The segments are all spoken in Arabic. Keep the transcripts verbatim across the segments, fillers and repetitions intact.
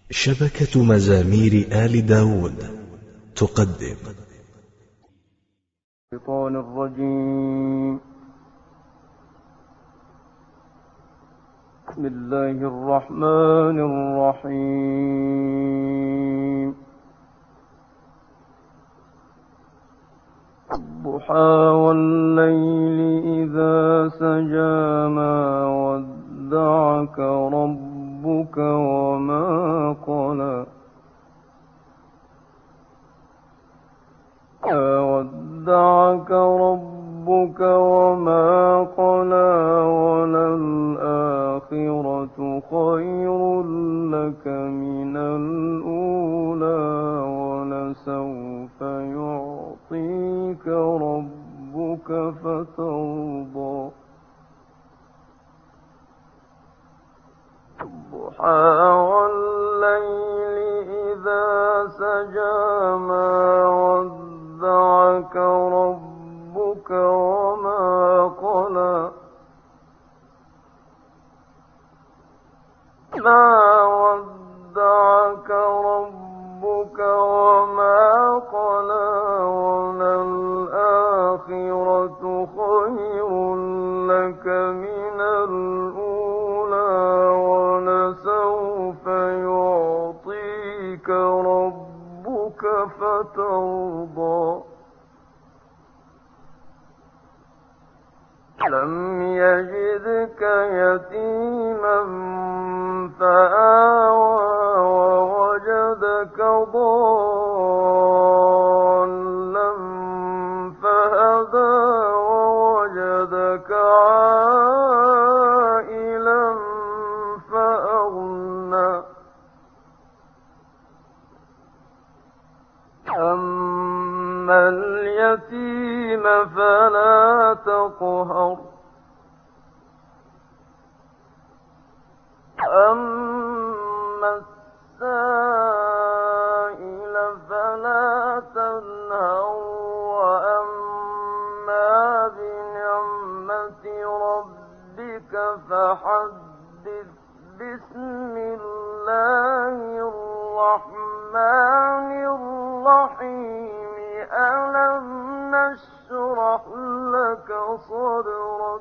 شبكة مزامير آل داود تقدم. الشيطان الرجيم. بسم الله الرحمن الرحيم. الضحى والليل إذا سجى ما ودعك ربك وما قلى ما ودعك ربك وما قلى وللآخرة خير لك من الأولى ولسوف يعطيك ربك فترضى. الضحى والليل إذا سجى ما ودعك ربك وما قلى ما ودعك ربك وما قلى وللآخرة خير لك من الأولى ولسوف يعطيك ربك فترضى. لم يجدك يتيما فآوى ووجدك ضالا فهدى ووجدك عائلا فأغنى. أما اليتيم فلا تقهر أما السائل فلا تنهر وأما بنعمة ربك فحدث. بسم الله الرحمن الرحيم. ألم نشرح لك صدرك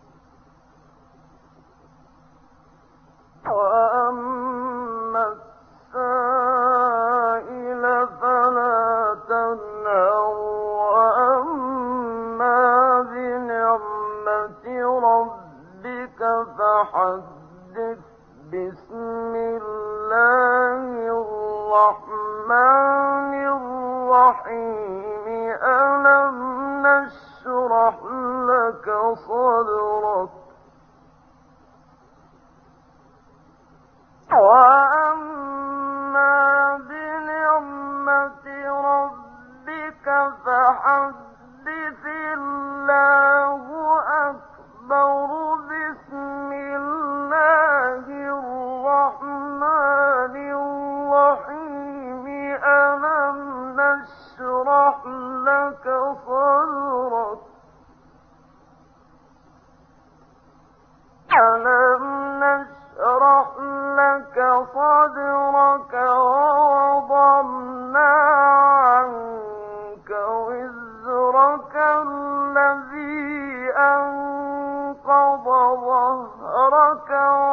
وأما السائل فلا تنهر وأما بنعمة ربك فحدث. بسم الله الرحمن الرحيم. ألم نشرح لك صدرك وأما بنعمة ربك فحدث. الله أكبر. بسم الله الرحمن الرحيم. ألم نشرح لك صدرك ألم نشرح لك صدرك ووضعنا عنك وزرك الذي أنقض ظهرك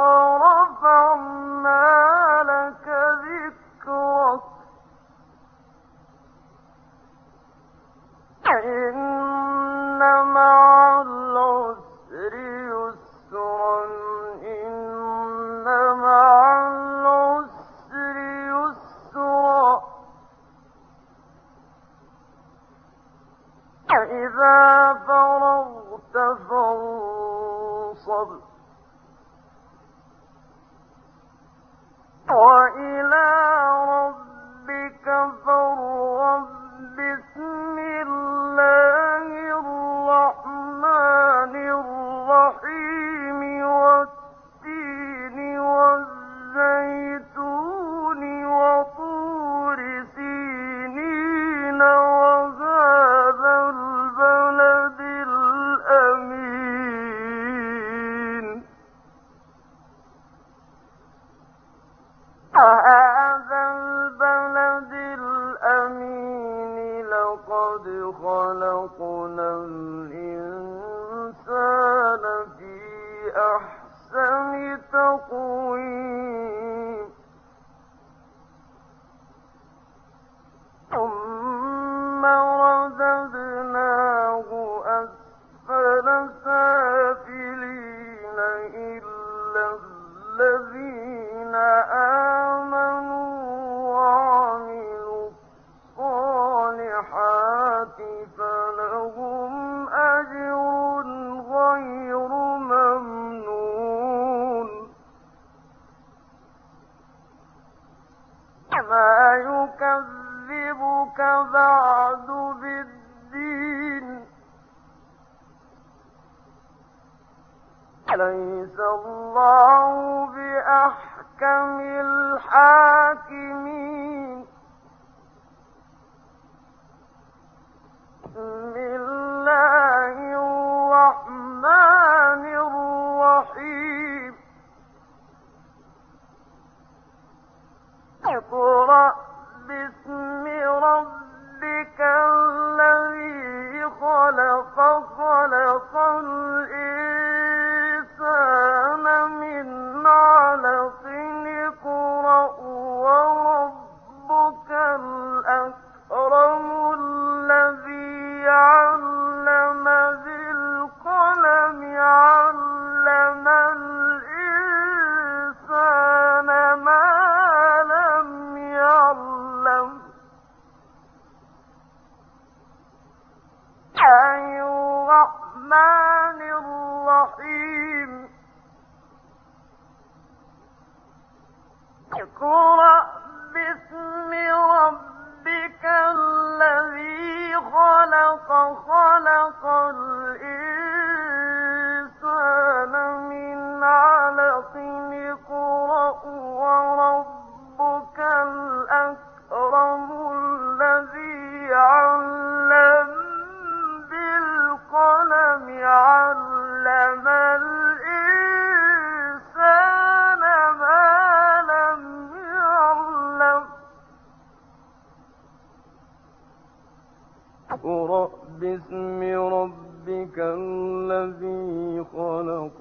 ورفعنا لك ذكرك. إن مع العسر يسرا إن مع العسر يسرا. إذا فرغت فانصب وإلى ربك فارغب. بسم الله الرحمن الرحيم. والتين والزيتون وطور سينين وهذا البلد الأمين. خلقنا الإنسان في أحسن تقويم ثم رددناه أسفل سافلين إلا الذين آمنوا وعملوا الصالحات فلهم أجر غير ممنون ما يكذبك بعد بالدين أليس الله بأحكم الحاكمين بسم الله الرحمن الرحيم اقرأ باسم ربك الذي خلق خلق الإنسان من علق اقرأ وربك الأكرم الذي علم بالقلم علم الإنسان ما لم يعلم أي الرحمن الرحيم اقرأ باسم ربك الذي خلق خلق الإنسان من علق اقرأ وربك الأكرم الذي علم بالقلم علم الإنسان ما لم يعلم اقرأ باسم ربك الذي خلق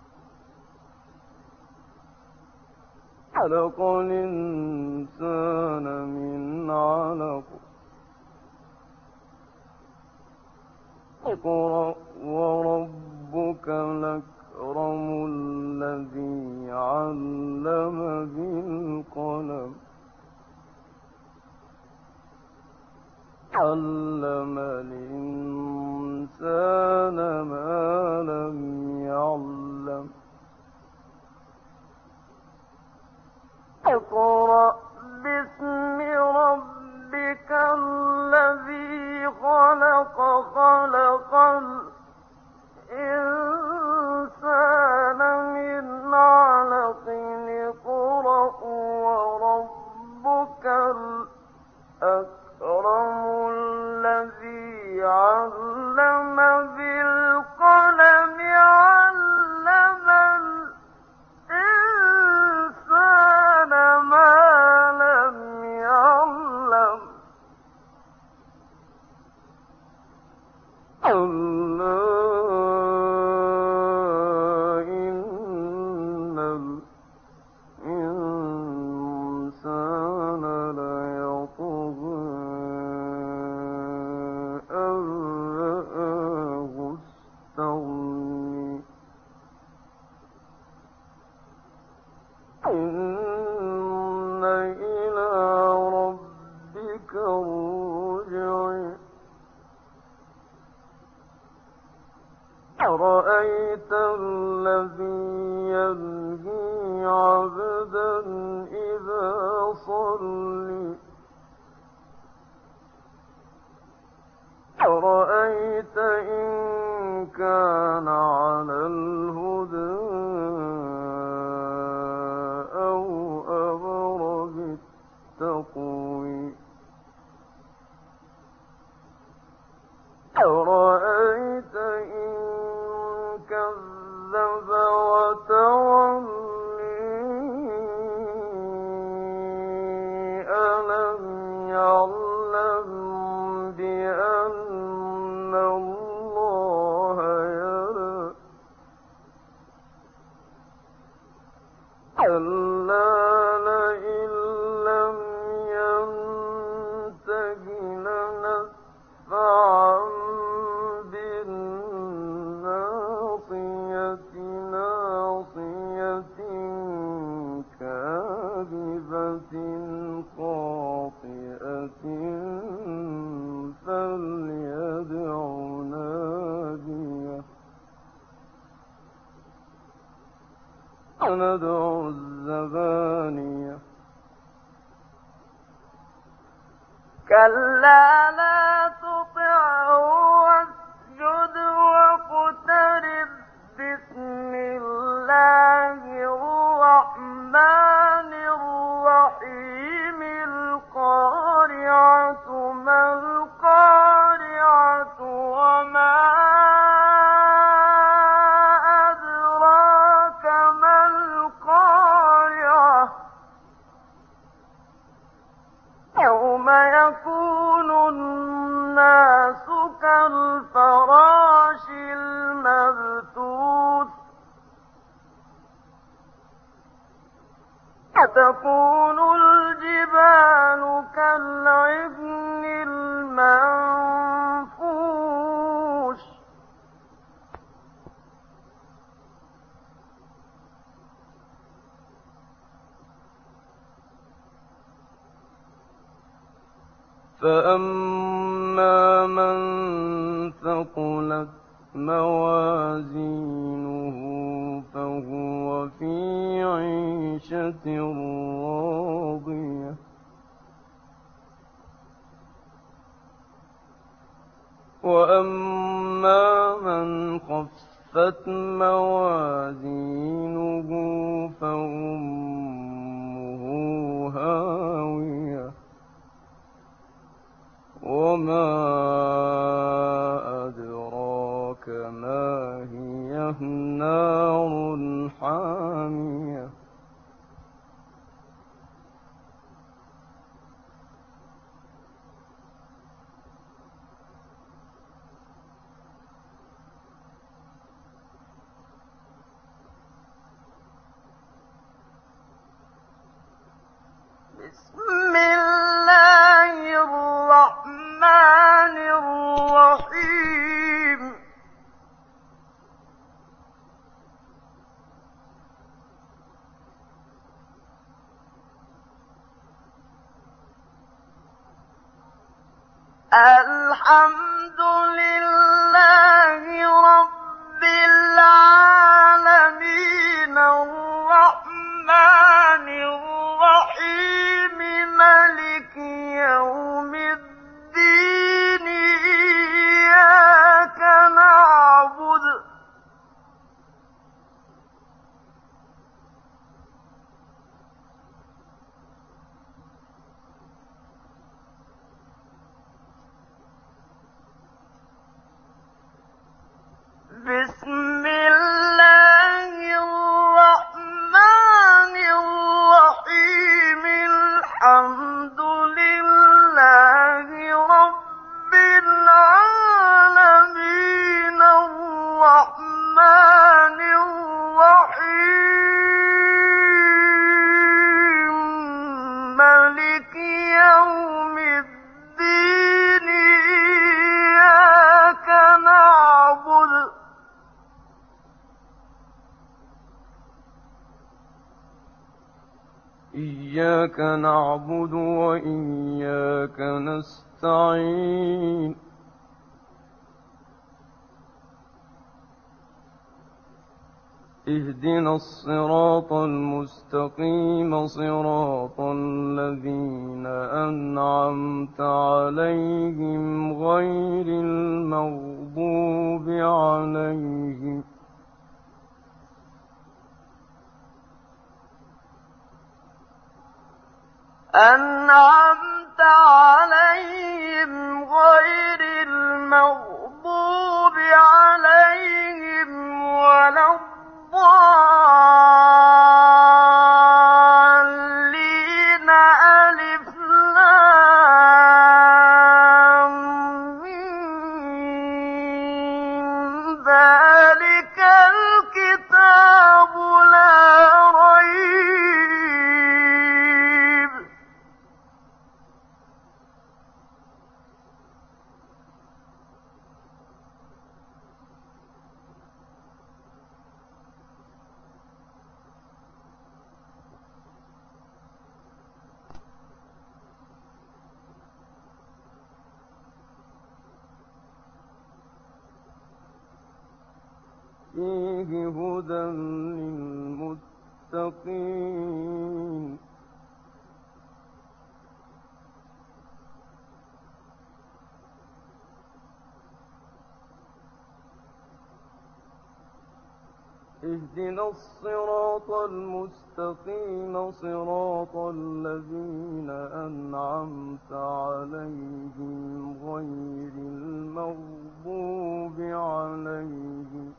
خلق الإنسان من علق اقرأ وربك الأكرم الذي علم بالقلم علم الإنسان ما لم يعلم اقرأ باسم ربك الذي خلق خلق الإنسان من علق اقرأ وربك الأكرم الذي علم بالقلم علم الإنسان ما لم يعلم ألا إن الإنسان ليطغى أن رآه استغنى إن إلى ربك الرجع أرأيت الذي ينهي عبدا إذا صلى أرأيت إن كان على الهدى أو أمر بالتقوى أرأيت إن كذب وتولى خاطئة فليدع ناديه سندع الزبانية كلا لا تطعه واسجد واقترب بسم الله الرحمن الرحيم القارعة ما القارعة وما أدراك ما القارعة يوم يكون الناس كالفراش المبثوث وتكون الجبال كالعهن المنفوش فأما من ثقلت موازينه فهو في عيشة راضية وأما من خفت موازينه فأمه هاوية وما أدراك ما هي نار حامية بسم الله الرحمن الرحيم الحمد لله رب العالمين الرحمن الرحيم مالك يوم الدين إياك نعبد بسم الله الرحمن الرحيم الحمد لله رب العالمين الرحمن الرحيم مالك يوم الدين إياك نعبد إياك نعبد وإياك نستعين اهدنا الصراط المستقيم صراط الذين أنعمت عليهم غير المغضوب عليهم أنعمت عليهم غير المغضوب عليهم ولا الضالين ألف لام ميم ذلك الكتاب لا ريب فيه هدى للمتقين. اهدنا الصراط المستقيم صراط الذين أنعمت عليهم غير المغضوب عليهم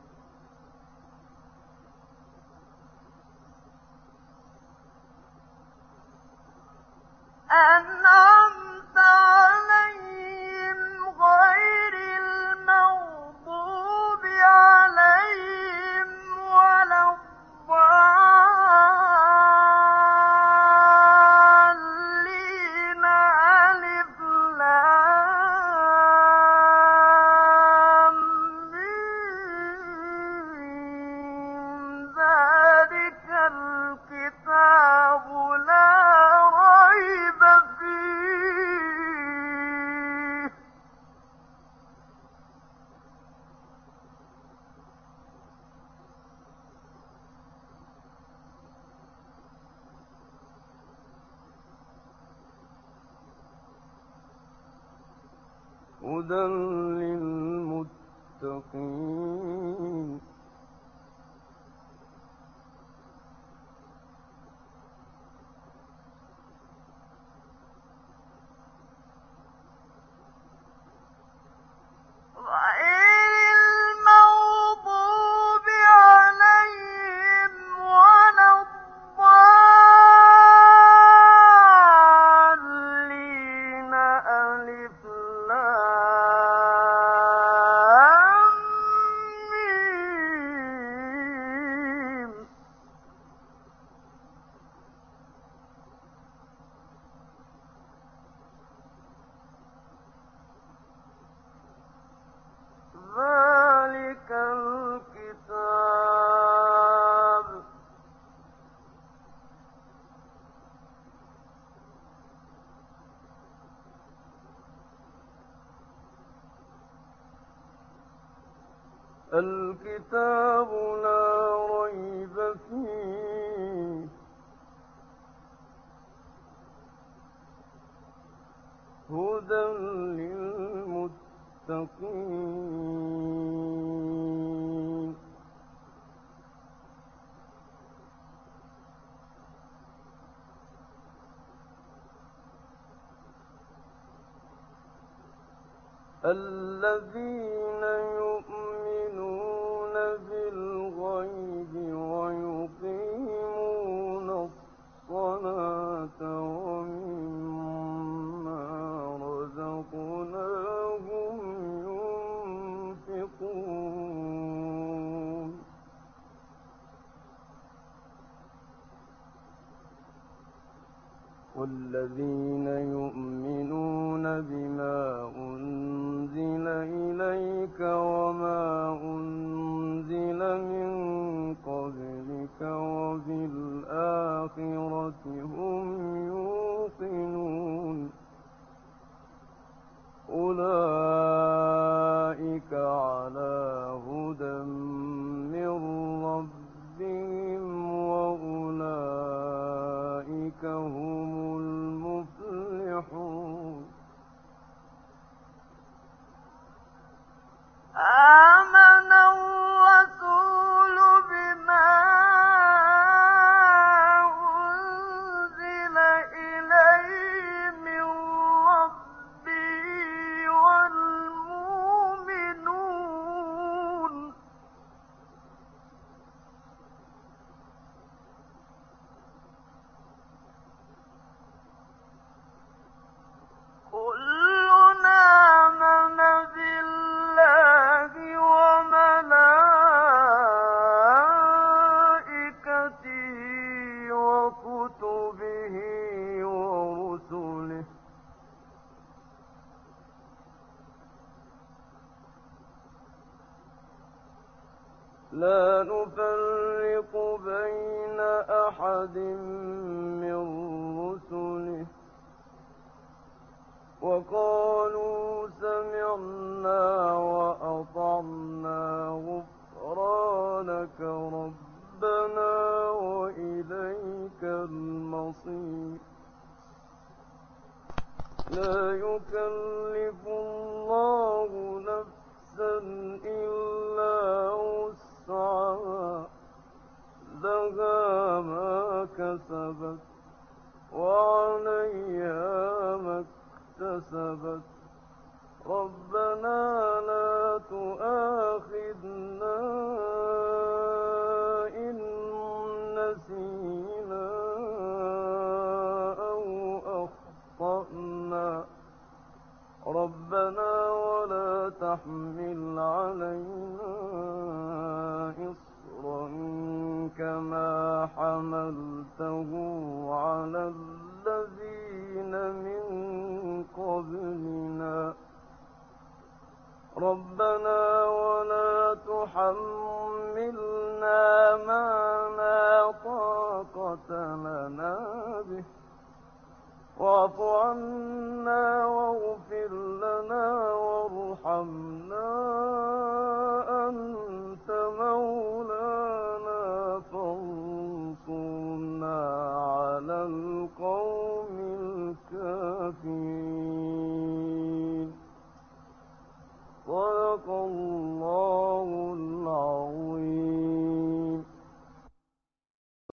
أنعمت عليهم غير المغضوب عليهم ولا الضالين. ألف لام ميم ذلك الكتاب لا ريب فيه هدى للمتقين. غير المغضوب عليهم ولا الضالين. ألف لام ميم ذلك الكتاب الكتاب لا ريب فيه هدى للمتقين. الذين يؤمنون بالغيب ويقيمون الصلاة ومما رزقناهم ينفقون. والذين يؤمنون بما أنزل إليك وما أنزل من قبلك وبالآخرة هم يوقنون. أولئك على هدى من ربهم وأولئك هم المفلحون. آمن الرسول بما أنزل إليه من ربه والمؤمنون كل آمن بالله وملائكته وكتبه ورسله لا نفرق بين أحد من رسله وقالوا سمعنا وأطعنا غفرانك لا يكلف الله نفسا إلا وسعها لها ما كسبت وعليها ما اكتسبت ربنا لا تؤاخذنا إن نسينا أو أخطأنا ربنا ولا تحمل علينا إصرا كما حملته على الذين من قبلنا ربنا ولا تحملنا ما لا طاقة لنا به واعف عنا واغفر لنا وارحمنا أنت مولانا فانصرنا على القوم الكافرين صدق الله